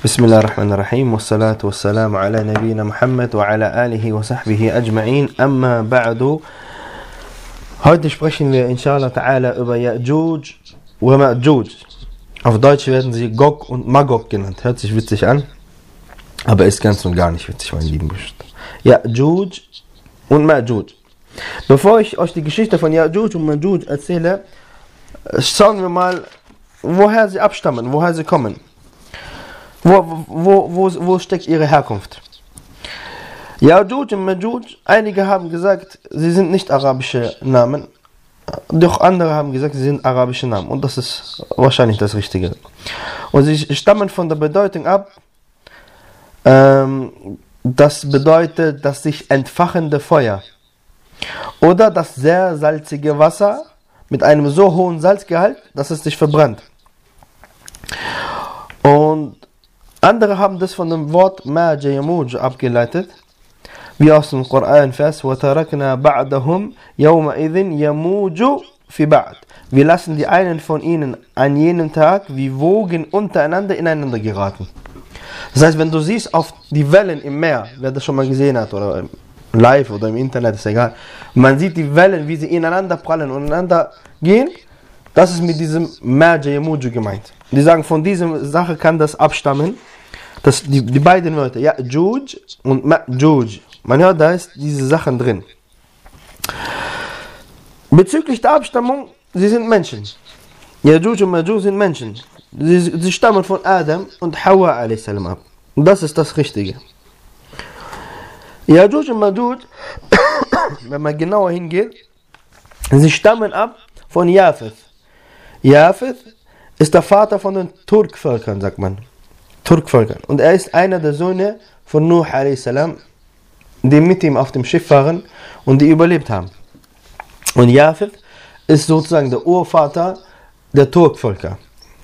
بسم الله الرحمن الرحيم والصلاة والسلام على نبينا محمد وعلى آله وصحبه أجمعين أما بعد. Heute sprechen wir inshallah ta'ala über Ya'juj wa Ma'juj. Auf Deutsch werden sie Gog und Magog genannt. Hört sich witzig an, aber ist ganz und gar nicht witzig, mein lieben Geschwister. Ya'juj und Ma'juj. Bevor ich euch die Geschichte von Ya'juj und Ma'juj erzähle, schauen wir mal, woher sie abstammen, woher sie kommen. Wo steckt ihre Herkunft? Ya'juj und Ma'juj, einige haben gesagt, sie sind nicht arabische Namen, doch andere haben gesagt, sie sind arabische Namen. Und das ist wahrscheinlich das Richtige. Und sie stammen von der Bedeutung ab, das bedeutet das sich entfachende Feuer. Oder das sehr salzige Wasser mit einem so hohen Salzgehalt, dass es sich verbrennt. Und andere haben das von dem Wort Ma'ja Yamuj abgeleitet, wie aus dem Koran-Vers وَتَرَكْنَا بَعْدَهُمْ يَوْمَئِذٍ يَمُوجُ فِي بَعْد. Wir lassen die einen von ihnen an jenem Tag wie Wogen untereinander ineinander geraten. Das heißt, wenn du siehst auf die Wellen im Meer, wer das schon mal gesehen hat, oder live oder im Internet, ist egal, man sieht die Wellen, wie sie ineinander prallen und ineinander gehen, das ist mit diesem Ma'ja Yamuj gemeint. Die sagen, von dieser Sache kann das abstammen, dass die beiden Wörter, Ya'juj und Ma'juj, man hört, da ist diese Sachen drin. Bezüglich der Abstammung, sie sind Menschen. Ya'juj und Ma'juj sind Menschen. Sie stammen von Adam und Hawa a.s. ab. Und das ist das Richtige. Ya'juj und Ma'juj, wenn man genauer hingeht, sie stammen ab von Japheth. Japheth ist der Vater von den Turkvölkern, sagt man. Turkvölkern. Und er ist einer der Söhne von Nuh a.s., die mit ihm auf dem Schiff waren und die überlebt haben. Und Japheth ist sozusagen der Urvater der Turkvölker.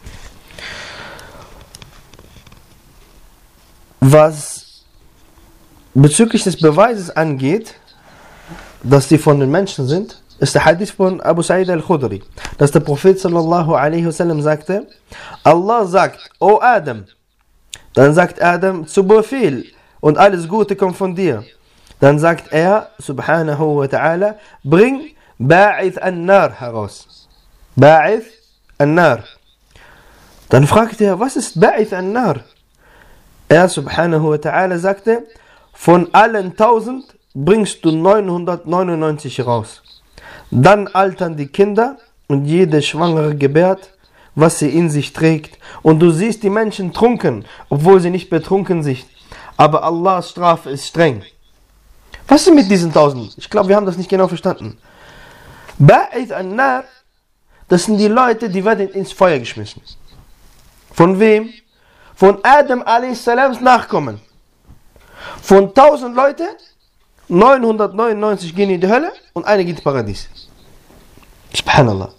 Was bezüglich des Beweises angeht, dass die von den Menschen sind, ist der Hadith von Abu Sa'id al-Khudri, dass der Prophet sallallahu alaihi wasallam sagte, Allah sagt, O Adam, dann sagt Adam, zu Befehl und alles Gute kommt von dir. Dann sagt er, subhanahu wa ta'ala, bring Ba'ith an-Nar heraus. Ba'ith an-Nar. Dann fragte er, was ist Ba'ith an-Nar? Er, subhanahu wa ta'ala, sagte, von allen 1000 bringst du 999 raus. Dann altern die Kinder und jede Schwangere gebärt, was sie in sich trägt. Und du siehst die Menschen trunken, obwohl sie nicht betrunken sind. Aber Allahs Strafe ist streng. Was ist mit diesen 1000? Ich glaube, wir haben das nicht genau verstanden. Ba'ith an-Nar, das sind die Leute, die werden ins Feuer geschmissen. Von wem? Von Adam a.s. Nachkommen. Von 1000 Leute, 999 gehen in die Hölle und eine geht ins Paradies. Subhanallah.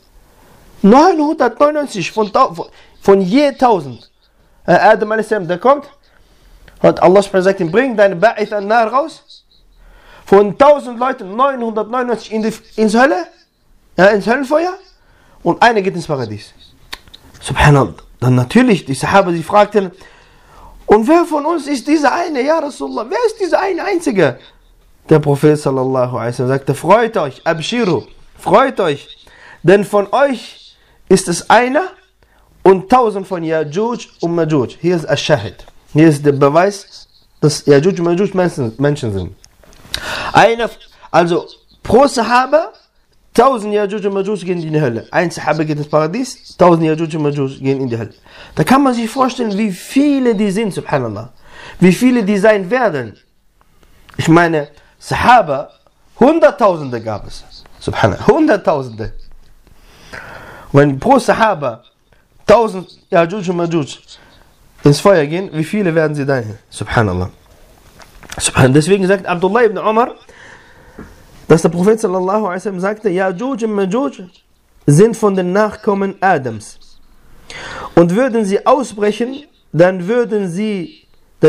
999 von je 1000. Adam a.s., der kommt, hat Allah sagt ihm, bring deine Ba'ith an-Nar raus. Von 1000 Leuten 999 ins Hölle, ins Höllenfeuer und eine geht ins Paradies. Subhanallah. Dann natürlich, die Sahaba, sie fragten, und wer von uns ist dieser eine? Ja, Rasulullah, wer ist dieser eine Einzige? Der Prophet sallallahu alaihi wasallam sagte, freut euch, abshiru, freut euch, denn von euch ist es einer und 1000 von Ya'juj und Ma'juj. Hier ist Ash-Shahid. Hier ist der Beweis, dass Ya'juj und Ma'juj Menschen sind. Also pro Sahaba 1000 Ya'juj und Ma'juj gehen in die Hölle. Ein Sahaba geht ins Paradies, 1000 Ya'juj und Ma'juj gehen in die Hölle. Da kann man sich vorstellen, wie viele die sind, subhanallah. Wie viele die sein werden. Ich meine, Sahaba, Hunderttausende gab es. Subhanallah, Hunderttausende. Wenn pro Sahaba 1000 Ya'juj und Ma'juj ins Feuer gehen, wie viele werden sie dahin? Subhanallah. Deswegen sagt Abdullah ibn Umar, dass der Prophet sallallahu alaihi wasallam sagte, Ya'juj und Ma'juj sind von den Nachkommen Adams. Und würden sie ausbrechen, dann würden sie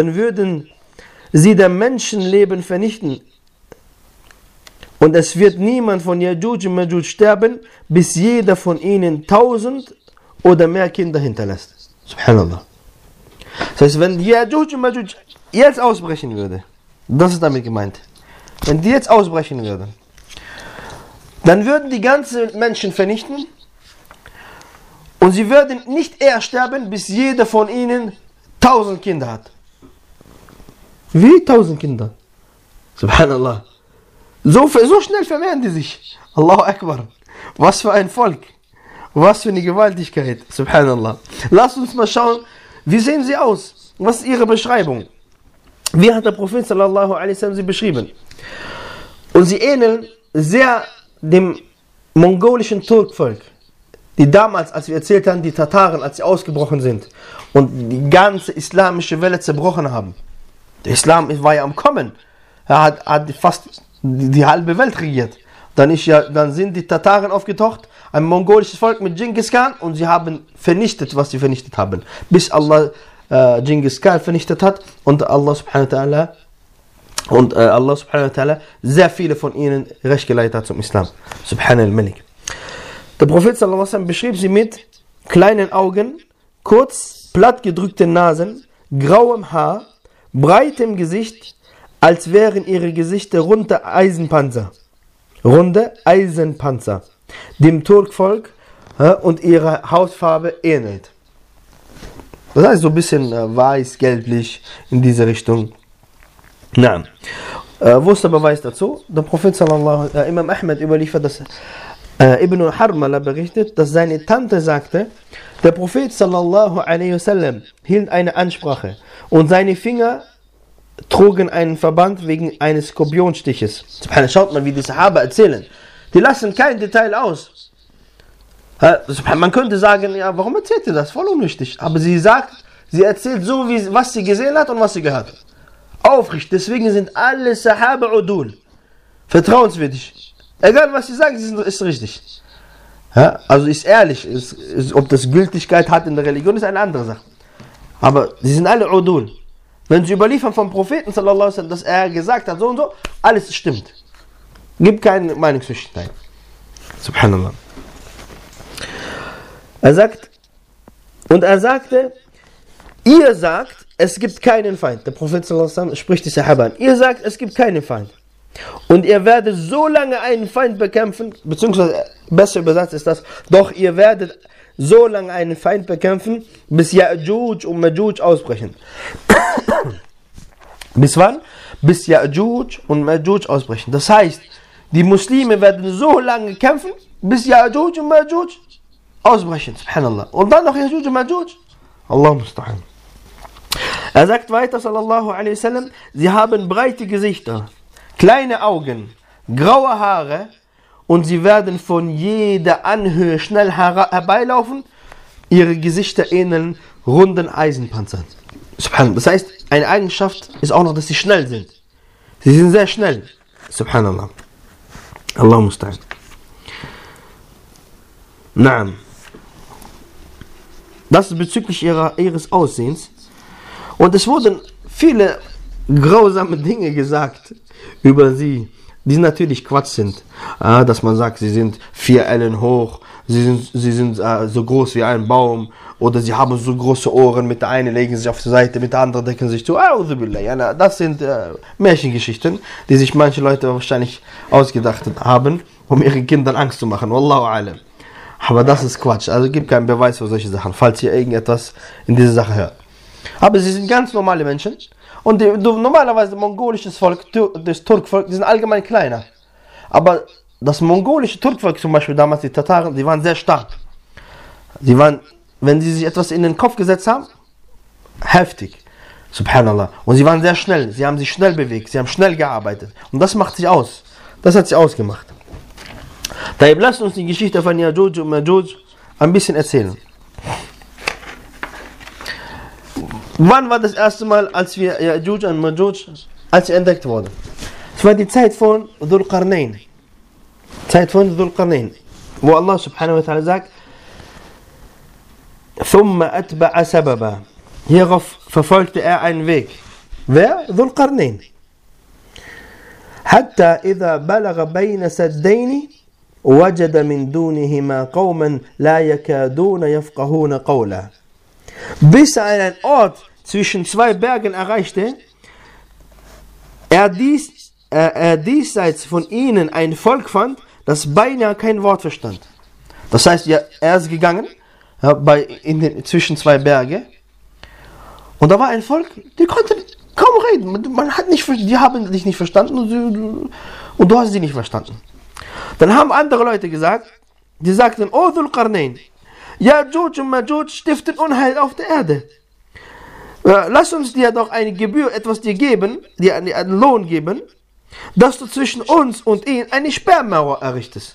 der Menschenleben vernichten. Und es wird niemand von Ya'juj und Ma'juj sterben, bis jeder von ihnen 1000 oder mehr Kinder hinterlässt. Subhanallah. Das heißt, wenn Ya'juj und Ma'juj jetzt ausbrechen würde, das ist damit gemeint. Wenn die jetzt ausbrechen würden, dann würden die ganzen Menschen vernichten und sie würden nicht eher sterben, bis jeder von ihnen 1000 Kinder hat. Wie 1000 Kinder? Subhanallah. So schnell vermehren die sich. Allahu Akbar. Was für ein Volk. Was für eine Gewaltigkeit. Subhanallah. Lasst uns mal schauen, wie sehen sie aus? Was ist ihre Beschreibung? Wie hat der Prophet sallallahu alaihi wasallam sie beschrieben? Und sie ähneln sehr dem mongolischen Turkvolk, die damals, als wir erzählt haben, die Tataren, als sie ausgebrochen sind und die ganze islamische Welle zerbrochen haben. Der Islam war ja am Kommen. Er hat fast die halbe Welt regiert. Dann sind die Tataren aufgetaucht, ein mongolisches Volk mit Genghis Khan, und sie haben vernichtet, was sie vernichtet haben. Bis Allah Genghis Khan vernichtet hat und Allah subhanahu wa ta'ala sehr viele von ihnen recht geleitet hat zum Islam. Subhanal Malik. Der Prophet sallallahu alaihi wasallam beschrieb sie mit kleinen Augen, kurz platt gedrückten Nasen, grauem Haar, breitem Gesicht, als wären ihre Gesichter runde Eisenpanzer, dem Turkvolk und ihre Hautfarbe ähnelt. Das heißt so ein bisschen weiß, gelblich in diese Richtung. Nein. Wo ist der Beweis dazu? Der Prophet Imam Ahmed überliefert, dass Ibn Harmala berichtet, dass seine Tante sagte, der Prophet sallallahu alaihi wasallam hielt eine Ansprache und seine Finger trugen einen Verband wegen eines Skorpionstiches. Schaut mal, wie die Sahaba erzählen. Die lassen kein Detail aus. Man könnte sagen, ja, warum erzählt ihr das? Voll unwichtig. Aber sie erzählt so, was sie gesehen hat und was sie gehört hat. Aufrichtig. Deswegen sind alle Sahaba Udul. Vertrauenswürdig. Egal, was sie sagen, ist richtig. Ja, also ist ehrlich. Ob das Gültigkeit hat in der Religion, ist eine andere Sache. Aber sie sind alle Udul. Wenn sie überliefern vom Propheten, sallallahu alaihi wasallam, dass er gesagt hat, so und so, alles stimmt. Gibt keine Meinungsverschiedenheit. Subhanallah. Er sagte, ihr sagt, es gibt keinen Feind. Der Prophet sallallahu alaihi wasallam spricht die Sahaba an. Ihr sagt, es gibt keinen Feind. Und ihr werdet so lange einen Feind bekämpfen, beziehungsweise besser übersetzt ist das, doch ihr werdet so lange einen Feind bekämpfen, bis Ya'juj und Ma'juj ausbrechen. Bis wann? Bis Ya'juj und Ma'juj ausbrechen. Das heißt, die Muslime werden so lange kämpfen, bis Ya'juj und Ma'juj ausbrechen. Subhanallah. Und dann noch Ya'juj und Ma'juj. Allah musta'an. Er sagt weiter, sallallahu alaihi wasallam, sie haben breite Gesichter, kleine Augen, graue Haare, und sie werden von jeder Anhöhe schnell herbeilaufen. Ihre Gesichter ähneln runden Eisenpanzern. Subhanallah. Das heißt, eine Eigenschaft ist auch noch, dass sie schnell sind. Sie sind sehr schnell. Subhanallah. Allah musta'an. Naam. Das ist bezüglich ihres Aussehens. Und es wurden viele grausame Dinge gesagt über sie, die natürlich Quatsch sind. Dass man sagt, sie sind 4 Ellen hoch, sie sind so groß wie ein Baum, oder sie haben so große Ohren, mit der einen legen sich auf die Seite, mit der anderen decken sich zu. Das sind Märchengeschichten, die sich manche Leute wahrscheinlich ausgedacht haben, um ihren Kindern Angst zu machen. Wallahu alam. Aber das ist Quatsch. Also gibt keinen Beweis für solche Sachen, falls ihr irgendetwas in dieser Sache hört. Aber sie sind ganz normale Menschen. Und normalerweise mongolisches Volk, das Turkvolk, die sind allgemein kleiner. Aber das mongolische Turkvolk zum Beispiel, damals die Tataren, die waren sehr stark. Die waren, wenn sie sich etwas in den Kopf gesetzt haben, heftig. Subhanallah. Und sie waren sehr schnell. Sie haben sich schnell bewegt. Sie haben schnell gearbeitet. Und das macht sich aus. Das hat sich ausgemacht. Daher lasst uns die Geschichte von Ya'juj und Ma'juj ein bisschen erzählen. Wann war das erste Mal, als wir Ya'juj und Ma'juj entdeckt wurden? Es war die Zeit von Dhul Qarnayn. Wo Allah subhanahu wa ta'ala sagt, ثُمَّ أَتْبَعَ سَبَبًا. Hierauf verfolgte er einen Weg. Wer? Dhul Qarnayn. حَتَّى إِذَا بَلَغَ بَيْنَ سَدَّيْنِ وَجَدَ مِنْ دُونِهِمَا قَوْمًا لَا يَكَادُونَ يَفْقَهُونَ قَوْلًا. Bis er an einen Ort zwischen zwei Bergen erreichte, er diesseits von ihnen ein Volk fand, das beinahe kein Wort verstand. Das heißt, ja, er ist gegangen zwischen zwei Berge und da war ein Volk, die konnte kaum reden. Die haben dich nicht verstanden und du hast sie nicht verstanden. Dann haben andere Leute gesagt, die sagten, O Dhul Qarnayn, Ya'juj und Ma'juj stiften Unheil auf der Erde. Lass uns dir doch eine Gebühr, etwas dir geben, dir einen Lohn geben, dass du zwischen uns und ihnen eine Sperrmauer errichtest.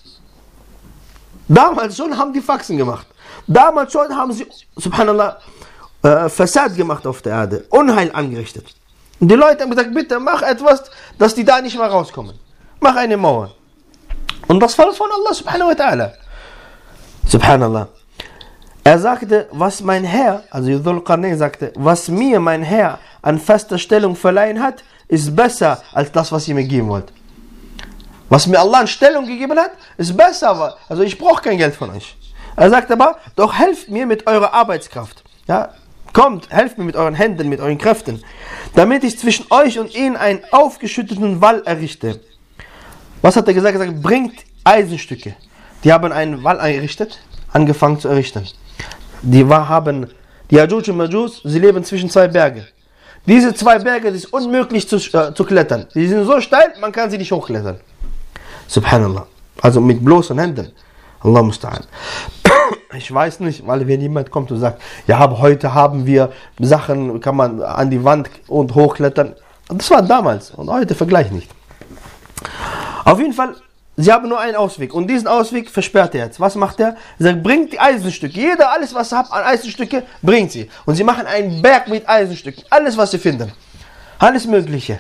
Damals schon haben die Faxen gemacht. Damals schon haben sie, subhanallah, Fassad gemacht auf der Erde, Unheil angerichtet. Und die Leute haben gesagt, bitte mach etwas, dass die da nicht mehr rauskommen. Mach eine Mauer. Und das war von Allah subhanahu wa ta'ala. Subhanallah. Er sagte, was mein Herr, also Dhul Qarnayn sagte, was mir mein Herr an fester Stellung verleihen hat, ist besser als das, was ihr mir geben wollt. Was mir Allah an Stellung gegeben hat, ist besser. Also ich brauche kein Geld von euch. Er sagt aber, doch helft mir mit eurer Arbeitskraft. Ja, kommt, helft mir mit euren Händen, mit euren Kräften, damit ich zwischen euch und ihnen einen aufgeschütteten Wall errichte. Was hat er gesagt? Er sagt, bringt Eisenstücke. Die haben einen Wall errichtet, angefangen zu errichten. Die Ya'juj und Ma'juj, sie leben zwischen zwei Bergen. Diese zwei Berge, das ist unmöglich zu klettern. Die sind so steil, man kann sie nicht hochklettern. Subhanallah. Also mit bloßen Händen. Allah musta'an. Ich weiß nicht, weil wenn jemand kommt und sagt, ja, aber heute haben wir Sachen, kann man an die Wand und hochklettern. Das war damals und heute vergleich nicht. Auf jeden Fall, sie haben nur einen Ausweg und diesen Ausweg versperrt er jetzt. Was macht er? Er sagt, bringt die Eisenstücke. Alles was ihr habt an Eisenstücke, bringt sie. Und sie machen einen Berg mit Eisenstücken. Alles was sie finden. Alles Mögliche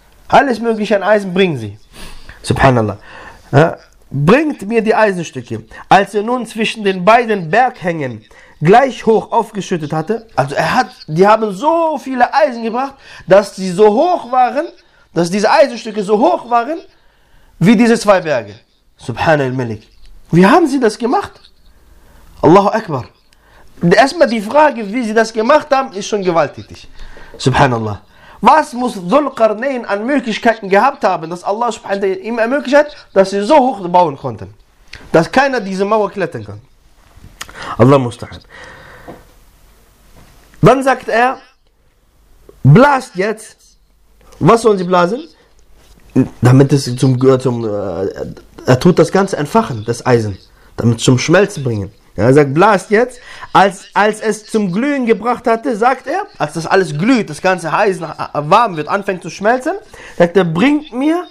an Eisen bringen sie. Subhanallah. Ja, bringt mir die Eisenstücke. Als er nun zwischen den beiden Berghängen gleich hoch aufgeschüttet hatte, also die haben so viele Eisen gebracht, dass sie so hoch waren, dass diese Eisenstücke so hoch waren, wie diese zwei Berge. Subhanal Malik. Wie haben sie das gemacht? Allahu Akbar. Erstmal die Frage, wie sie das gemacht haben, ist schon gewalttätig. Subhanallah. Was muss Dhul Qarnayn an Möglichkeiten gehabt haben, dass Allah subhanahu wa ta'ala ihm ermöglicht hat, dass sie so hoch bauen konnten, dass keiner diese Mauer klettern kann. Allah musta'an. Dann sagt er, blast jetzt. Was sollen sie blasen? Damit es er tut das Ganze entfachen, das Eisen, damit es zum Schmelzen bringen. Ja, er sagt, blast jetzt. Als es zum Glühen gebracht hatte, sagt er, als das alles glüht, das ganze Eisen warm wird, anfängt zu schmelzen, sagt er, bringt mir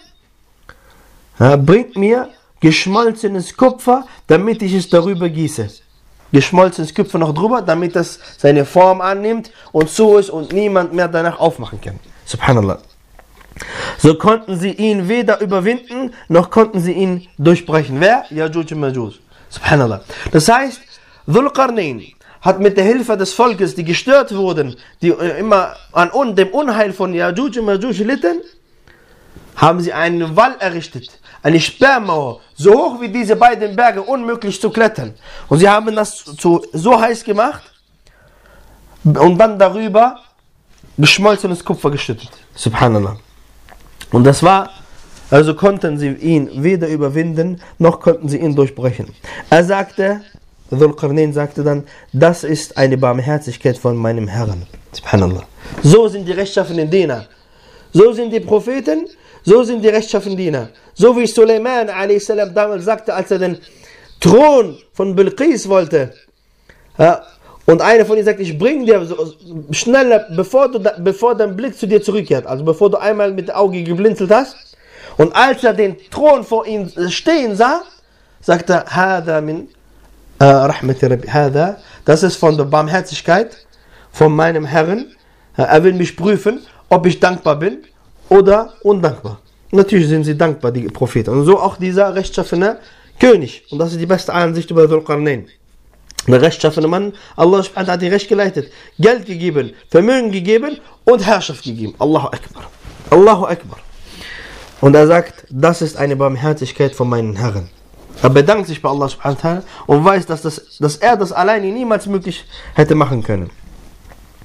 geschmolzenes Kupfer, damit ich es darüber gieße. Geschmolzenes Kupfer noch drüber, damit es seine Form annimmt und so ist und niemand mehr danach aufmachen kann. Subhanallah. So konnten sie ihn weder überwinden, noch konnten sie ihn durchbrechen. Wer? Ya'juj und Ma'juj. Subhanallah. Das heißt, Dhul Qarnayn hat mit der Hilfe des Volkes, die gestört wurden, die immer an dem Unheil von Ya'juj und Ma'juj litten, haben sie einen Wall errichtet, eine Sperrmauer, so hoch wie diese beiden Berge, unmöglich zu klettern. Und sie haben das so heiß gemacht und dann darüber geschmolzenes Kupfer geschüttet. Subhanallah. Und das war, also konnten sie ihn weder überwinden, noch konnten sie ihn durchbrechen. Er sagte, Dhul Qarnayn sagte dann, das ist eine Barmherzigkeit von meinem Herrn. Subhanallah. So sind die rechtschaffenen Diener. So sind die Propheten, so sind die rechtschaffenen Diener. So wie Suleiman a.s. damals sagte, als er den Thron von Bilqis wollte, und einer von ihnen sagt, ich bringe dir schneller, bevor dein Blick zu dir zurückkehrt, also bevor du einmal mit dem Auge geblinzelt hast. Und als er den Thron vor ihm stehen sah, sagte er, Hada min rahmati Rabbi, Hada, das ist von der Barmherzigkeit von meinem Herrn. Er will mich prüfen, ob ich dankbar bin oder undankbar. Natürlich sind sie dankbar, die Propheten. Und so auch dieser rechtschaffene König. Und das ist die beste Ansicht über Dhul Qarnayn. Der rechtschaffene Mann, Allah hat ihn recht geleitet, Geld gegeben, Vermögen gegeben und Herrschaft gegeben. Allahu Akbar. Allahu Akbar. Und er sagt, das ist eine Barmherzigkeit von meinen Herren. Er bedankt sich bei Allah subhanahu wa ta'ala und weiß, dass er das alleine niemals möglich hätte machen können.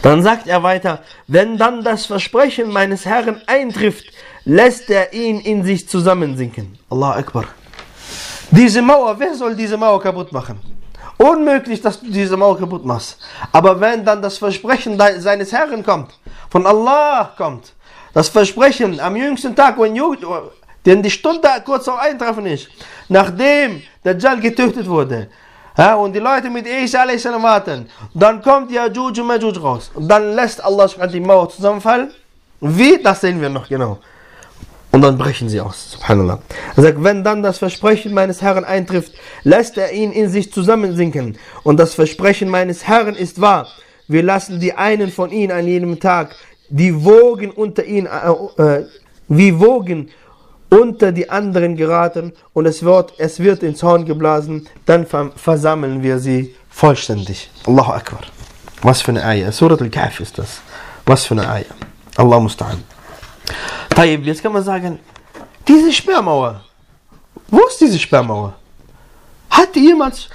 Dann sagt er weiter, wenn dann das Versprechen meines Herrn eintrifft, lässt er ihn in sich zusammensinken. Allahu Akbar. Diese Mauer, wer soll diese Mauer kaputt machen? Unmöglich, dass du diese Mauer kaputt machst. Aber wenn dann das Versprechen seines Herrn kommt, von Allah kommt, das Versprechen am jüngsten Tag, denn die Stunde kurz vor Eintreffen ist, nachdem Dajjal getötet wurde, ja, und die Leute mit Isa a.s. warten, dann kommt Yajuj und Majuj raus. Und dann lässt Allah die Mauer zusammenfallen. Wie? Das sehen wir noch genau. Und dann brechen sie aus. Subhanallah. Er sagt, wenn dann das Versprechen meines Herrn eintrifft, lässt er ihn in sich zusammensinken. Und das Versprechen meines Herrn ist wahr. Wir lassen die einen von ihnen an jedem Tag, die Wogen unter ihnen, wie Wogen unter die anderen geraten, und es wird ins Horn geblasen, dann versammeln wir sie vollständig. Allahu Akbar. Was für eine Ayah. Surat al-Kahf ist das. Was für eine Ayah. Allah musta'an. Jetzt kann man sagen, diese Sperrmauer, wo ist diese Sperrmauer? Hat die jemals,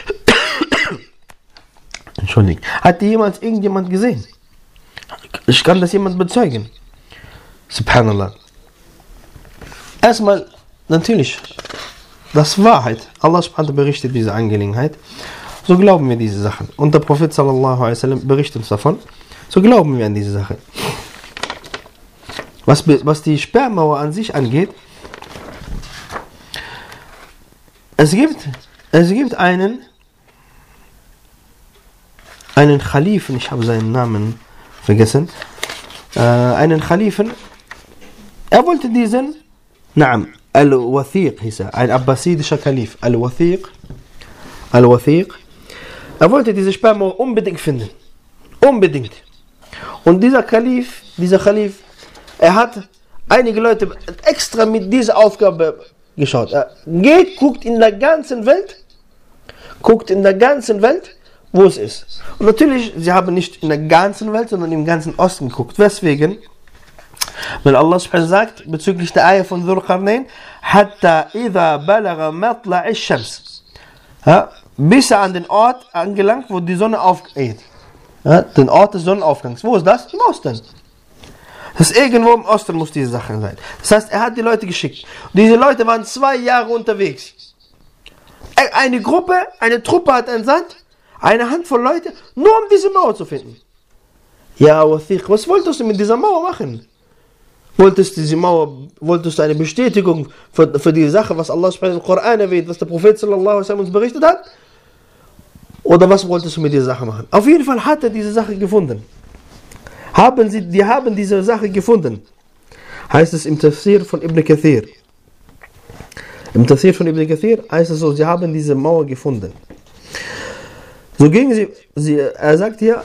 hat die jemals irgendjemand gesehen? Ich kann das jemand bezeugen. Subhanallah. Erstmal, natürlich, das ist Wahrheit. Allah subhanahu berichtet diese Angelegenheit. So glauben wir diese Sachen. Und der Prophet sallallahu alaihi wasallam berichtet uns davon. So glauben wir an diese Sache. Was die Sperrmauer an sich angeht, es gibt einen Khalifen, ich habe seinen Namen vergessen, einen Khalifen, er wollte diesen, Al-Wathiq hieß er, ein abbasidischer Kalif, Al-Wathiq, er wollte diese Sperrmauer unbedingt finden, unbedingt. Und dieser Khalif, er hat einige Leute extra mit dieser Aufgabe geschaut. Er guckt in der ganzen Welt, wo es ist. Und natürlich, sie haben nicht in der ganzen Welt, sondern im ganzen Osten geguckt. Weswegen? Weil Allah sagt, bezüglich der Ayah von Dhul Qarnayn, Hatta idha balagha matla'i shams. Bis er an den Ort angelangt, wo die Sonne aufgeht. Den Ort des Sonnenaufgangs. Wo ist das? Im Osten. Das ist irgendwo im Osten, muss diese Sache sein. Das heißt, er hat die Leute geschickt. Und diese Leute waren 2 Jahre unterwegs. Eine Truppe hat entsandt, eine Handvoll Leute, nur um diese Mauer zu finden. Ja, Wathiq, was wolltest du mit dieser Mauer machen? Wolltest du eine Bestätigung für die Sache, was Allah im Koran erwähnt, was der Prophet sallallahu alaihi wasallam uns berichtet hat? Oder was wolltest du mit dieser Sache machen? Auf jeden Fall hat er diese Sache gefunden. Die haben diese Sache gefunden. Heißt es im Tafsir von Ibn Kathir. Im Tafsir von Ibn Kathir heißt es so, sie haben diese Mauer gefunden. So gingen er sagt hier,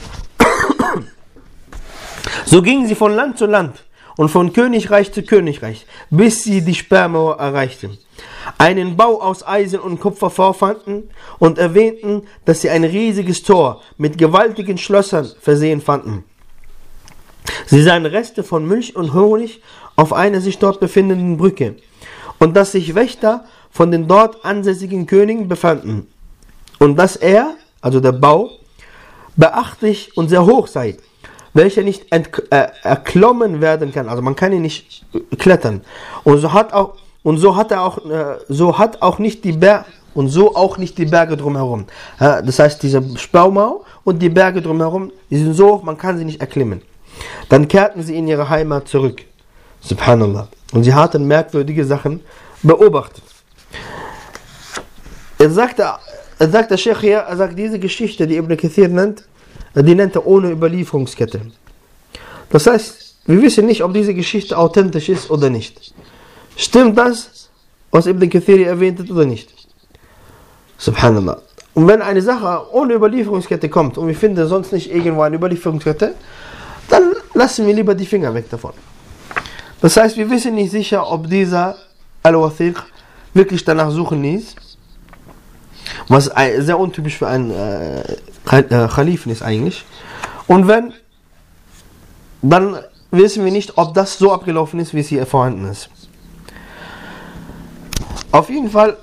so gingen sie von Land zu Land und von Königreich zu Königreich, bis sie die Sperrmauer erreichten. Einen Bau aus Eisen und Kupfer vorfanden und erwähnten, dass sie ein riesiges Tor mit gewaltigen Schlössern versehen fanden. Sie sahen Reste von Milch und Honig auf einer sich dort befindenden Brücke und dass sich Wächter von den dort ansässigen Königen befanden und dass er, also der Bau, beachtlich und sehr hoch sei, welcher nicht erklommen werden kann, also man kann ihn nicht klettern. Und so hat auch nicht die Berge drumherum. Das heißt, diese Sperrmauer und die Berge drumherum, die sind so hoch, man kann sie nicht erklimmen. Dann kehrten sie in ihre Heimat zurück. Subhanallah. Und sie hatten merkwürdige Sachen beobachtet. Er sagt der Sheikh hier, er sagt, diese Geschichte, die Ibn Kathir nennt, die nennt er ohne Überlieferungskette. Das heißt, wir wissen nicht, ob diese Geschichte authentisch ist oder nicht. Stimmt das, was Ibn Kathir erwähnt hat, oder nicht? Subhanallah. Und wenn eine Sache ohne Überlieferungskette kommt und wir finden sonst nicht irgendwo eine Überlieferungskette, dann lassen wir lieber die Finger weg davon. Das heißt, wir wissen nicht sicher, ob dieser Al-Wathiq wirklich danach suchen ließ, was sehr untypisch für einen Khalifen ist eigentlich. Und wenn, dann wissen wir nicht, ob das so abgelaufen ist, wie es hier vorhanden ist. Auf jeden Fall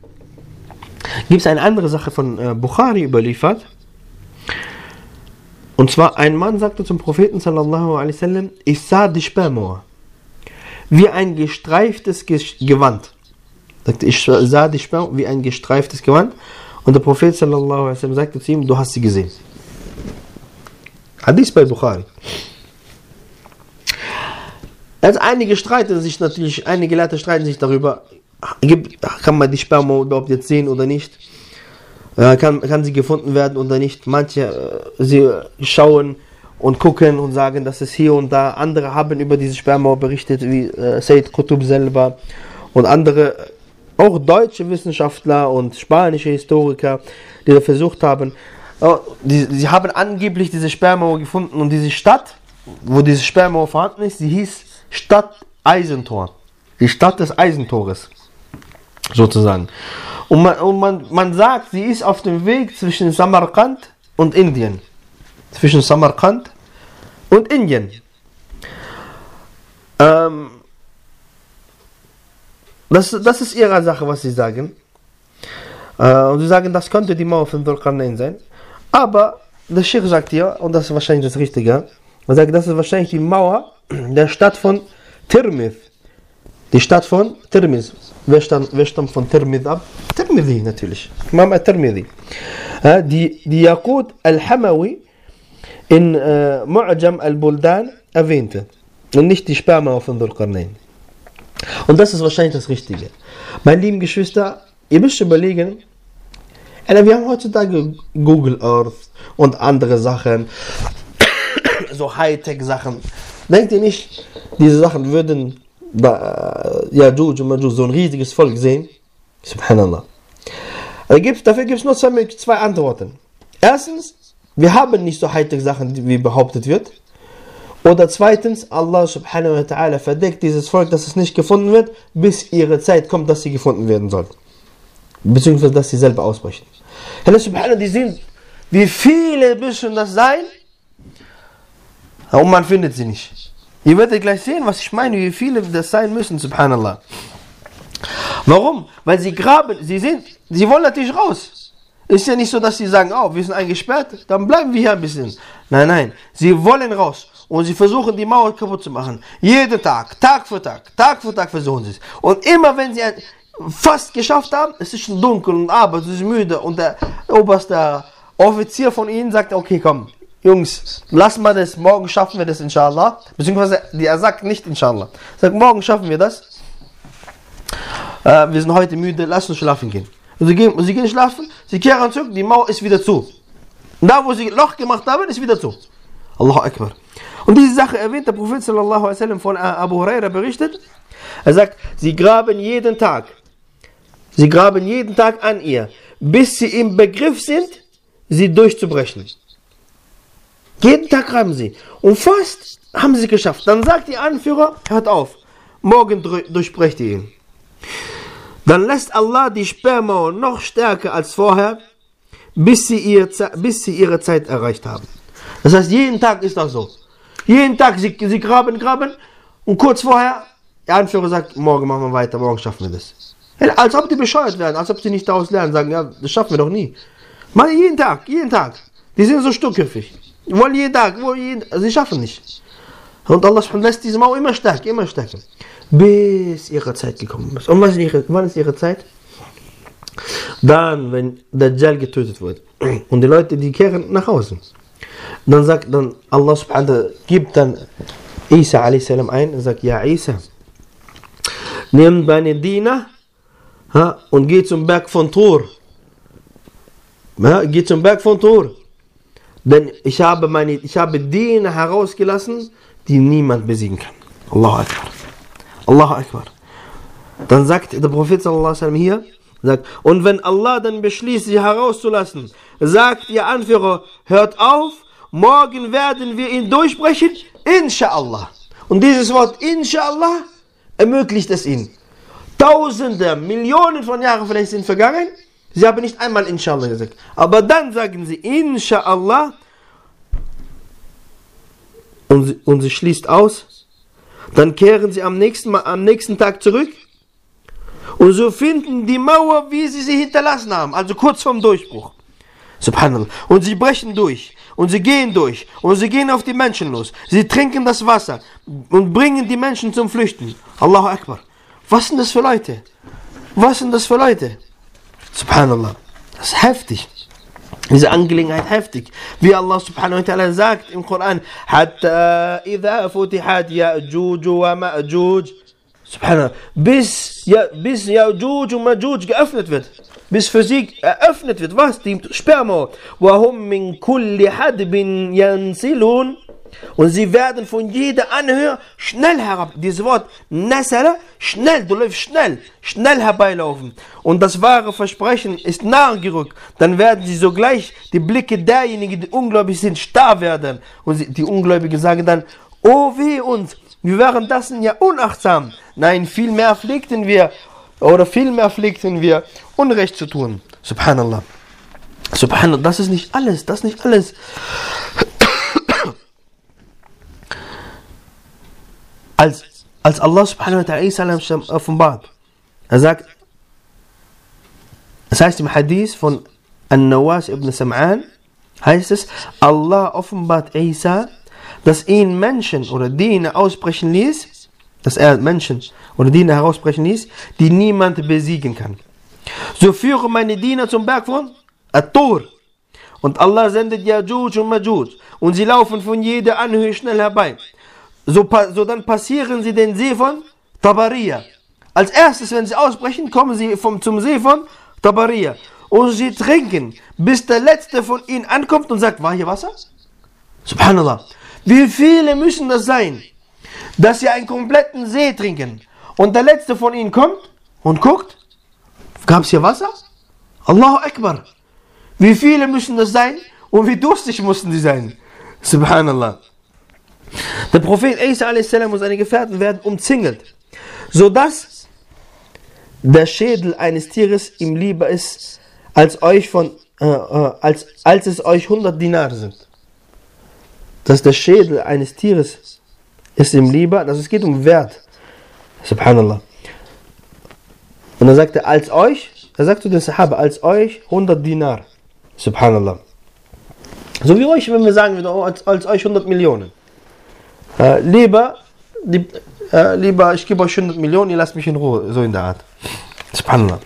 gibt es eine andere Sache von Bukhari überliefert. Und zwar ein Mann sagte zum Propheten sallallahu alaihi wasallam, ich sah die Sperrmauer wie ein gestreiftes Gewand. Sagte, ich sah die Sperrmauer wie ein gestreiftes Gewand. Und der Prophet sallallahu alaihi wasallam sagte zu ihm, du hast sie gesehen. Hadith bei Bukhari. Also einige Leute streiten sich darüber, kann man die Sperrmauer überhaupt jetzt sehen oder nicht? Kann sie gefunden werden oder nicht? Manche sie schauen und gucken und sagen, dass es hier und da. Andere haben über diese Sperrmauer berichtet, wie Sayyid Qutb selber und andere, auch deutsche Wissenschaftler und spanische Historiker, die da versucht haben. Sie haben angeblich diese Sperrmauer gefunden und diese Stadt, wo diese Sperrmauer vorhanden ist, sie hieß Stadt Eisentor. Die Stadt des Eisentores, sozusagen. Und man sagt, sie ist auf dem Weg zwischen Samarkand und Indien. Zwischen Samarkand und Indien. Das ist ihre Sache, was sie sagen. Und sie sagen, das könnte die Mauer von Dhul Qarnayn sein. Aber der Sheikh sagt hier, und das ist wahrscheinlich das Richtige, er sagt, das ist wahrscheinlich die Mauer der Stadt von Tirmidh. Die Stadt von Tirmidh. Wer stammt von Tirmidh ab? Tirmidhi natürlich. Imam al-Tirmidhi. Die Yaqut al-Hamawi in Mu'jam al-Buldan erwähnte. Und nicht die Sperrmauer von Dhul Qarnayn. Und das ist wahrscheinlich das Richtige. Meine lieben Geschwister, ihr müsst überlegen, wir haben heutzutage Google Earth und andere Sachen, so Hightech-Sachen. Denkt ihr nicht, diese Sachen würden Yajuj und Majuj so ein riesiges Volk sehen? Subhanallah. Dafür gibt es nur zwei Antworten. Erstens, wir haben nicht so Hightech-Sachen, wie behauptet wird. Oder zweitens, Allah subhanahu wa ta'ala verdeckt dieses Volk, dass es nicht gefunden wird, bis ihre Zeit kommt, dass sie gefunden werden soll. Beziehungsweise, dass sie selber ausbrechen. Allah subhanahu, die sehen, wie viele müssen das sein? Und man findet sie nicht. Ihr werdet gleich sehen, was ich meine, wie viele das sein müssen, subhanallah. Warum? Weil sie graben, sie wollen natürlich raus. Ist ja nicht so, dass sie sagen, oh, wir sind eingesperrt, dann bleiben wir hier ein bisschen. Nein, sie wollen raus. Und sie versuchen, die Mauer kaputt zu machen. Jeden Tag, Tag für Tag versuchen sie es. Und immer, wenn sie fast geschafft haben, es ist schon dunkel und abends, sie sind müde. Und der oberste Offizier von ihnen sagt, okay, komm, Jungs, lassen wir das, morgen schaffen wir das, inshallah. Beziehungsweise, er sagt nicht inshallah. Er sagt, morgen schaffen wir das. Wir sind heute müde, lass uns schlafen gehen. Und sie gehen schlafen, sie kehren zurück, die Mauer ist wieder zu. Und da, wo sie Loch gemacht haben, ist wieder zu. Allahu Akbar. Und diese Sache erwähnt der Prophet sallallahu alaihi wasallam von Abu Huraira berichtet. Er sagt, sie graben jeden Tag an ihr, bis sie im Begriff sind, sie durchzubrechen. Jeden Tag graben sie. Und fast haben sie geschafft. Dann sagt die Anführer, hört auf, morgen durchbrecht ihr ihn. Dann lässt Allah die Sperrmauer noch stärker als vorher, bis sie ihre Zeit erreicht haben. Das heißt, jeden Tag ist das so. Jeden Tag, sie graben und kurz vorher, der Anführer sagt, morgen machen wir weiter, morgen schaffen wir das. Als ob die bescheuert werden, als ob sie nicht daraus lernen, sagen, ja, das schaffen wir doch nie. Mal jeden Tag. Die sind so stuckköpfig. Die wollen jeden Tag, sie schaffen nicht. Und Allah lässt diese Mauer immer stärker, bis ihre Zeit gekommen ist. Und wann ist ihre Zeit? Dann, wenn Dajjal getötet wird. Und die Leute, die kehren nach Hause. Dann sagt Allah subhanahu wa ta'ala, gibt dann Isa a.s. ein und sagt, ja Isa, nimm deine Diener und geh zum Berg von Tur. Denn ich habe Diener herausgelassen, die niemand besiegen kann. Allahu Akbar. Dann sagt der Prophet sallallahu alaihi wasallam hier, und wenn Allah dann beschließt, sie herauszulassen, sagt ihr Anführer, hört auf, morgen werden wir ihn durchbrechen, inshallah. Und dieses Wort inshallah ermöglicht es ihnen. Tausende, Millionen von Jahren vielleicht sind vergangen, sie haben nicht einmal inshallah gesagt. Aber dann sagen sie inshallah und sie schließt aus. Dann kehren sie am nächsten Tag zurück und so finden die Mauer, wie sie hinterlassen haben, also kurz vorm Durchbruch. Subhanallah. Und sie brechen durch. und sie gehen durch und sie gehen auf die Menschen los. Sie trinken das Wasser und bringen die Menschen zum Flüchten. Allahu Akbar. Was sind das für Leute? Was sind das für Leute? Subhanallah. Das ist heftig. Diese Angelegenheit heftig. Wie Allah subhanahu wa ta'ala sagt im Koran, Hatta idha futihat Ya'juj wa Ma'juj. Subhanallah. Bis Ya'juj und Ma'juj geöffnet wird. Bis für sie eröffnet wird. Was? Die Sperrmauer. Wahum min kulli hadbin yansilun. Und sie werden von jeder Anhöhe schnell herab. Dieses Wort Nasala, schnell, du läufst schnell herbeilaufen. Und das wahre Versprechen ist nahe gerückt. Dann werden sie sogleich die Blicke derjenigen, die ungläubig sind, starr werden. Und die Ungläubigen sagen dann, oh weh uns, wir waren das ja unachtsam. Nein, vielmehr pflegten wir Unrecht zu tun. Subhanallah. Subhanallah, das ist nicht alles. Als Allah subhanahu wa ta'ala offenbart, er sagt, es heißt im Hadith von An-Nawas ibn Sam'an, heißt es, Allah offenbart Isa, dass ihn Menschen oder Diener ausbrechen ließ, dass er Menschen oder Diener herausbrechen ließ, die niemand besiegen kann. So führe meine Diener zum Berg von At-Tur. Und Allah sendet Ya'juj und Ma'juj und sie laufen von jeder Anhöhe schnell herbei. So dann passieren sie den See von Tabariya. Als erstes, wenn sie ausbrechen, kommen sie zum See von Tabariya. Und sie trinken, bis der letzte von ihnen ankommt und sagt, war hier Wasser? Subhanallah. Wie viele müssen das sein, dass sie einen kompletten See trinken und der letzte von ihnen kommt und guckt, gab es hier Wasser? Allahu Akbar. Wie viele müssen das sein und wie durstig mussten sie sein? Subhanallah. Der Prophet Isa a.s. und seine Gefährten werden umzingelt, sodass der Schädel eines Tieres ihm lieber ist, als es euch 100 Dinare sind. Dass der Schädel eines Tieres ist ihm lieber, also es geht um Wert. Subhanallah. Und dann sagt er, er sagt zu den Sahaba, als euch 100 Dinar. Subhanallah. So wie euch, wenn wir sagen, als euch 100 Millionen. Lieber, ich gebe euch 100 Millionen, ihr lasst mich in Ruhe, so in der Art. Subhanallah.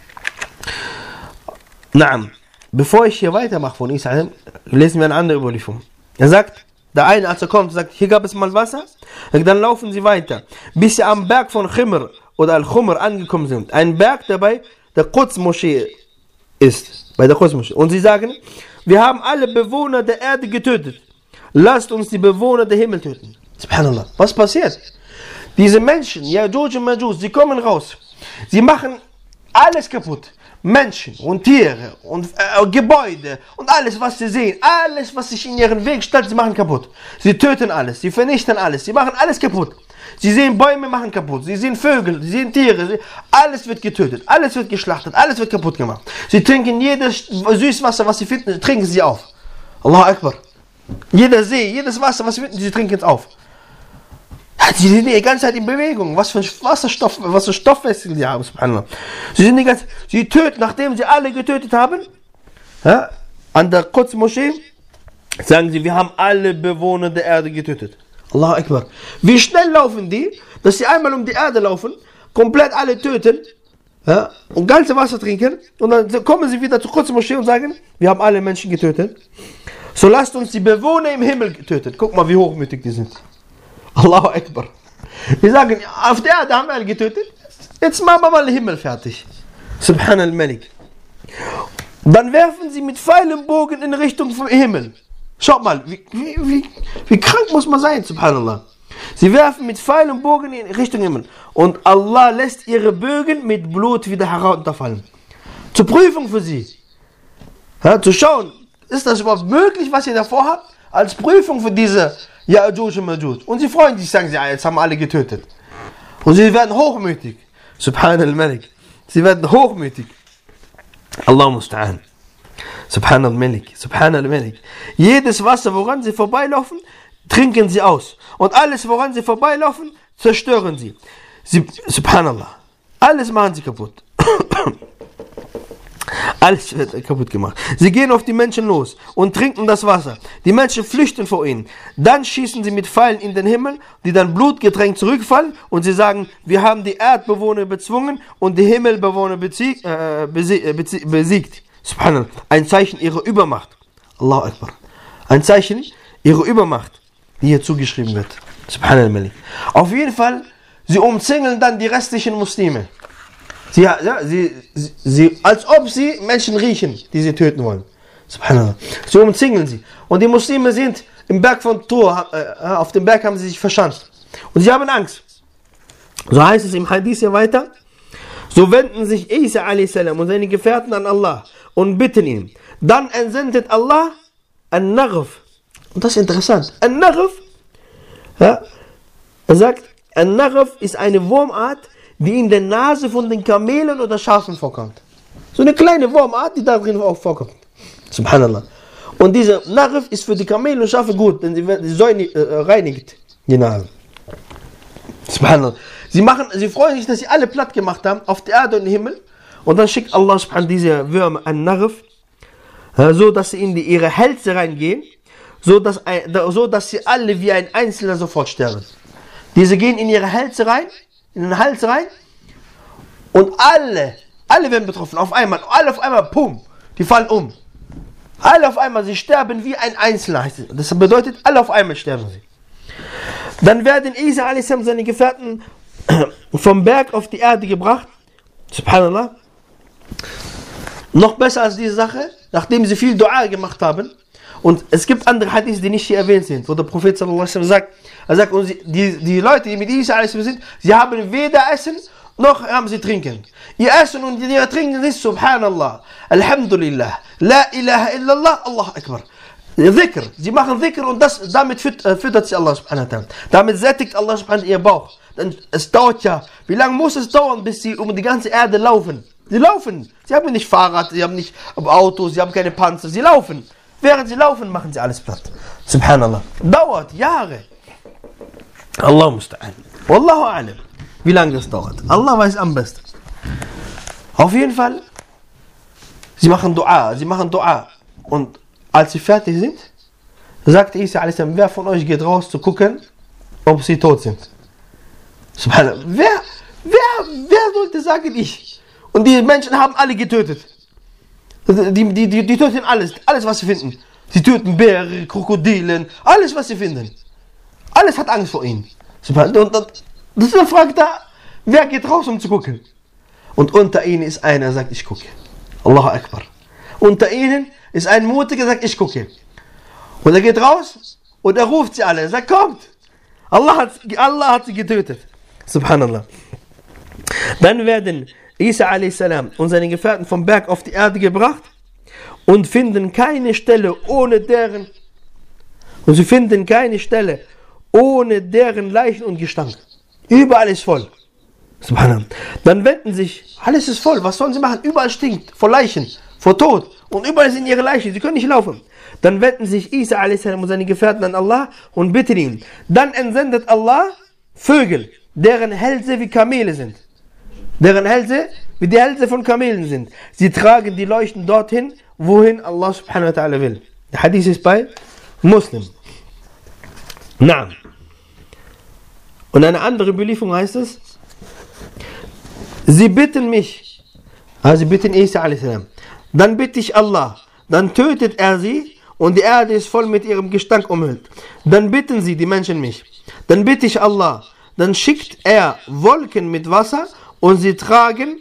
Naam. Bevor ich hier weitermache von Isa, lesen wir eine andere Überlieferung. Er sagt, der eine, als er kommt, sagt, hier gab es mal Wasser, dann laufen sie weiter, bis sie am Berg von Khimr oder Al-Khumr angekommen sind. Ein Berg, der bei der Quds-Moschee ist. Bei der Quds-Moschee. Und sie sagen, wir haben alle Bewohner der Erde getötet. Lasst uns die Bewohner der Himmel töten. Subhanallah. Was passiert? Diese Menschen, Ya'juj und Ma'juj, sie kommen raus. Sie machen alles kaputt. Menschen und Tiere und Gebäude und alles, was sie sehen, alles, was sich in ihren Weg stellt, sie machen kaputt. Sie töten alles, sie vernichten alles, sie machen alles kaputt. Sie sehen Bäume, machen kaputt, sie sehen Vögel, sie sehen Tiere, alles wird getötet, alles wird geschlachtet, alles wird kaputt gemacht. Sie trinken jedes Süßwasser, was sie finden, trinken sie auf. Allahu Akbar. Jeder See, jedes Wasser, was sie finden, sie trinken es auf. Sie sind die ganze Zeit in Bewegung. Was für Stoffwechsel sie haben, subhanallah. Sie töten, nachdem sie alle getötet haben, an der Quds-Moschee, sagen sie, wir haben alle Bewohner der Erde getötet. Allahu Akbar. Wie schnell laufen die, dass sie einmal um die Erde laufen, komplett alle töten, und ganze Wasser trinken, und dann kommen sie wieder zur Quds-Moschee und sagen, wir haben alle Menschen getötet. So lasst uns die Bewohner im Himmel töten. Guck mal, wie hochmütig die sind. Allahu Akbar. Wir sagen, auf der Erde haben wir alle getötet, jetzt machen wir mal den Himmel fertig. Subhan al-Malik. Dann werfen sie mit Pfeil und Bogen in Richtung vom Himmel. Schaut mal, wie krank muss man sein, subhanallah. Sie werfen mit Pfeil und Bogen in Richtung Himmel. Und Allah lässt ihre Bögen mit Blut wieder herunterfallen. Zur Prüfung für sie. Zu schauen, ist das überhaupt möglich, was ihr davor habt? Als Prüfung für diese Ya'juj und Ma'juj. Und sie freuen sich, sagen sie, jetzt haben alle getötet. Und sie werden hochmütig. Subhan al-Malik. Sie werden hochmütig. Allah musta'an. Subhan al-Malik. Subhan al-Malik. Jedes Wasser, woran sie vorbeilaufen, trinken sie aus. Und alles, woran sie vorbeilaufen, zerstören sie. Subhanallah. Alles machen sie kaputt. Alles wird kaputt gemacht. Sie gehen auf die Menschen los und trinken das Wasser. Die Menschen flüchten vor ihnen. Dann schießen sie mit Pfeilen in den Himmel, die dann blutgetränkt zurückfallen. Und sie sagen, wir haben die Erdbewohner bezwungen und die Himmelbewohner besiegt. Subhanallah. Ein Zeichen ihrer Übermacht. Allahu Akbar. Ein Zeichen ihrer Übermacht, die hier zugeschrieben wird. Subhanallah. Auf jeden Fall, sie umzingeln dann die restlichen Muslime. Als ob sie Menschen riechen, die sie töten wollen. Subhanallah. Sie umzingeln sie. Und die Muslime sind im Berg von Tur, auf dem Berg haben sie sich verschanzt. Und sie haben Angst. So heißt es im Hadith hier weiter. So wenden sich Isa a.s. und seine Gefährten an Allah und bitten ihn. Dann entsendet Allah An-Naghf. Und das ist interessant. An-Naghf, ja, er sagt, An-Naghf ist eine Wurmart, die in der Nase von den Kamelen oder Schafen vorkommt. So eine kleine Wurmart, die da drin auch vorkommt. Subhanallah. Und diese Naghf ist für die Kamele und Schafe gut, denn sie reinigt die Nase. Subhanallah. Sie freuen sich, dass sie alle platt gemacht haben, auf der Erde und im Himmel. Und dann schickt Allah subhanahu diese Würmer an Naghf, so dass sie in ihre Hälse reingehen, so dass sie alle wie ein Einzelner sofort sterben. Diese gehen in ihre Hälse rein, in den Hals rein, und alle werden betroffen, alle auf einmal, pum, die fallen um. Alle auf einmal, sie sterben wie ein Einzelner. Das bedeutet, alle auf einmal sterben sie. Dann werden Isa a.s. seine Gefährten vom Berg auf die Erde gebracht. Subhanallah. Noch besser als diese Sache, nachdem sie viel Dua gemacht haben. Und es gibt andere Hadiths, die nicht hier erwähnt sind, wo der Prophet sallallahu alaihi wasallam sagt, und die Leute, die mit Isa a.s. sind, sie haben weder Essen, noch haben sie Trinken. Ihr Essen und ihr Trinken ist Subhanallah, Alhamdulillah, La ilaha illallah, Allah Akbar. Dhikr, sie machen Dhikr und damit füttert sie Allah subhanahu wa ta'ala. Damit sättigt Allah subhanahu wa ta'ala ihr Bauch. Denn es dauert ja, wie lange muss es dauern, bis sie um die ganze Erde laufen? Sie laufen, sie haben nicht Fahrrad, sie haben nicht Autos, sie haben keine Panzer, sie laufen. Während sie laufen, machen sie alles platt. Subhanallah. Dauert Jahre. Allah musta'an. Wallahu a'lam. Wie lange das dauert. Allah weiß am besten. Auf jeden Fall, sie machen Dua. Und als sie fertig sind, sagt Isa a.s. wer von euch geht raus zu gucken, ob sie tot sind? Subhanallah. Wer sollte sagen, ich? Und die Menschen haben alle getötet. Die töten alles was sie finden. Sie töten Bären, Krokodilen, alles was sie finden. Alles hat Angst vor ihnen. Und dann fragt er, wer geht raus, um zu gucken? Und unter ihnen ist einer, der sagt, ich gucke. Allahu Akbar. Unter ihnen ist ein Mutiger, der sagt, ich gucke. Und er geht raus und er ruft sie alle. Er sagt, kommt. Allah hat sie getötet. Subhanallah. Dann werden Isa a.s. und seine Gefährten vom Berg auf die Erde gebracht und finden keine Stelle ohne deren Leichen und Gestank. Überall ist voll. Subhanallah. Dann wenden sich, alles ist voll, was sollen sie machen? Überall stinkt, vor Leichen, vor Tod. Und überall sind ihre Leichen, sie können nicht laufen. Dann wenden sich Isa a.s. und seine Gefährten an Allah und bitten ihn. Dann entsendet Allah Vögel, deren Hälse wie Kamele sind. Deren Hälse wie die Hälse von Kamelen sind. Sie tragen die Leuchten dorthin, wohin Allah subhanahu wa ta'ala will. Der Hadith ist bei Muslim. Naam. Und eine andere Überlieferung heißt es, sie bitten Isa a.s. Dann bitte ich Allah, dann tötet er sie und die Erde ist voll mit ihrem Gestank umhüllt. Dann bitten sie, die Menschen, mich. Dann bitte ich Allah, dann schickt er Wolken mit Wasser und sie tragen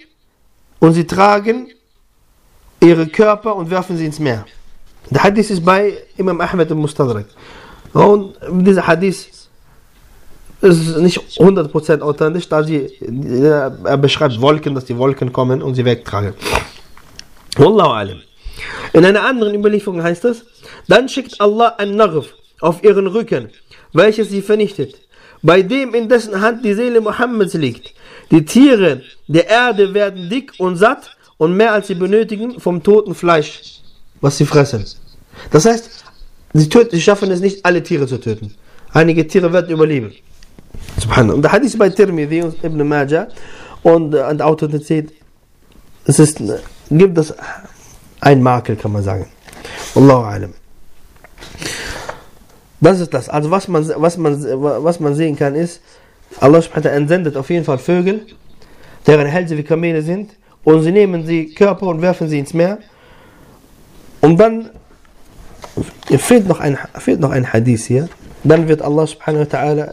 ihre Körper und werfen sie ins Meer. Der Hadith ist bei Imam Ahmed al-Mustadrak. Und dieser Hadith ist nicht 100% authentisch, da er beschreibt Wolken, dass die Wolken kommen und sie wegtragen. Wallahu alam. In einer anderen Überlieferung heißt es, dann schickt Allah ein Naghf auf ihren Rücken, welches sie vernichtet, bei dem in dessen Hand die Seele Mohammeds liegt. Die Tiere der Erde werden dick und satt und mehr als sie benötigen vom toten Fleisch, was sie fressen. Das heißt, sie schaffen es nicht, alle Tiere zu töten. Einige Tiere werden überleben. Subhanallah. Und der Hadith bei Tirmidhi und Ibn Majah und an der Autorität, gibt es ein Makel, kann man sagen. Wallahu a'lam. Das ist das. Also was man sehen kann ist, Allah subhanahu wa ta'ala entsendet auf jeden Fall Vögel, deren Hälse wie Kamele sind, und sie nehmen die Körper und werfen sie ins Meer. Und dann fehlt noch ein Hadith hier. Dann wird Allah subhanahu wa ta'ala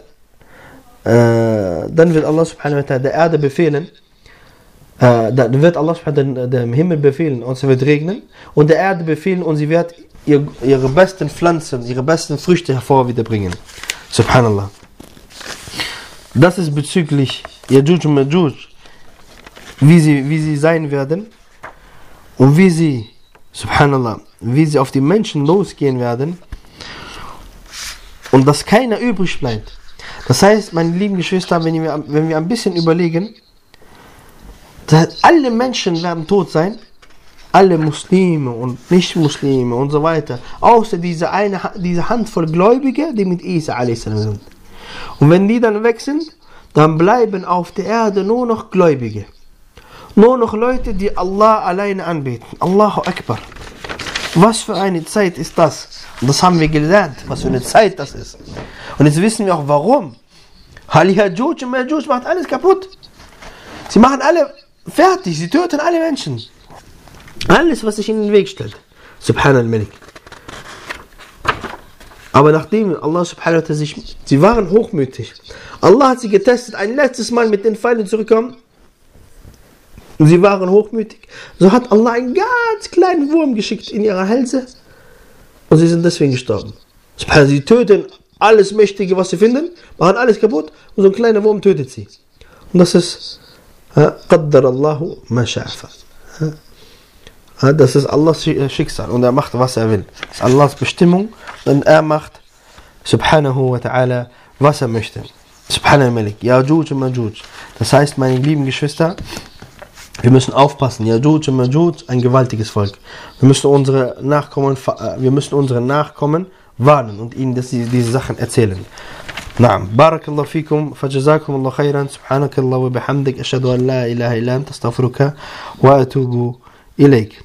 der Erde befehlen, dann wird Allah subhanahu wa ta'ala dem Himmel befehlen und es wird regnen, und der Erde befehlen und sie wird ihre besten Pflanzen, ihre besten Früchte hervorbringen. Subhanallah. Das ist bezüglich Yajuj und Majuj, wie sie sein werden und wie sie, subhanallah, wie sie auf die Menschen losgehen werden und dass keiner übrig bleibt. Das heißt, meine lieben Geschwister, wenn wir ein bisschen überlegen, dass alle Menschen werden tot sein, alle Muslime und Nicht-Muslime und so weiter, außer diese Handvoll Gläubige, die mit Isa a.s. sind. Und wenn die dann weg sind, dann bleiben auf der Erde nur noch Gläubige. Nur noch Leute, die Allah alleine anbeten. Allahu Akbar. Was für eine Zeit ist das? Und das haben wir gelernt, was für eine Zeit das ist. Und jetzt wissen wir auch warum. Yajuj und Majuj macht alles kaputt. Sie machen alle fertig, sie töten alle Menschen. Alles, was sich in den Weg stellt. Subhanal Malik. Aber nachdem Allah subhanahu wa ta'ala sie waren hochmütig. Allah hat sie getestet, ein letztes Mal mit den Pfeilen zurückkommen. Und sie waren hochmütig. So hat Allah einen ganz kleinen Wurm geschickt in ihre Hälse. Und sie sind deswegen gestorben. Subhanallah, sie töten alles Mächtige, was sie finden, machen alles kaputt, und so ein kleiner Wurm tötet sie. Und das ist Qaddar Allahu ma sha'a. Das ist Allahs Schicksal und er macht, was er will. Das ist Allahs Bestimmung und er macht, subhanahu wa ta'ala, was er möchte. Subhanal Malik, Yajuj und Majuj. Das heißt, meine lieben Geschwister, wir müssen aufpassen. Yajuj und Majuj, ein gewaltiges Volk. Wir müssen unsere Nachkommen warnen und ihnen diese Sachen erzählen. نعم بارك الله فيكم فجزاكم الله خيرا سبحانك الله وبحمدك أشهد أن لا إله إلا أنت أستغفرك وأتوب إليك.